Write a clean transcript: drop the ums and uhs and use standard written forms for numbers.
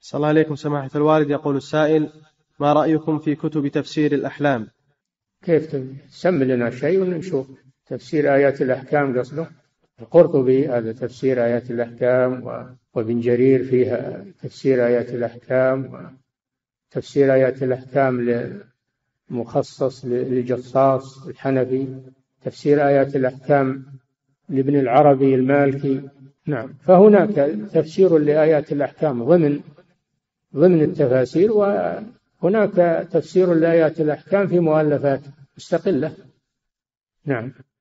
صلى الله عليكم سماحة الوالد. يقول السائل: ما رأيكم في كتب تفسير الأحلام؟ كيف سم لنا شيء ونشوف. تفسير آيات الأحكام قصده؟ القرطبي هذا تفسير آيات الأحكام، وابن جرير فيها تفسير آيات الأحكام، وتفسير آيات الأحكام مخصص للجصاص الحنفي، تفسير آيات الأحكام لابن العربي المالكي. نعم، فهناك تفسير لآيات الأحكام ضمن التفاسير، وهناك تفسير لآيات الأحكام في مؤلفات مستقلة. نعم.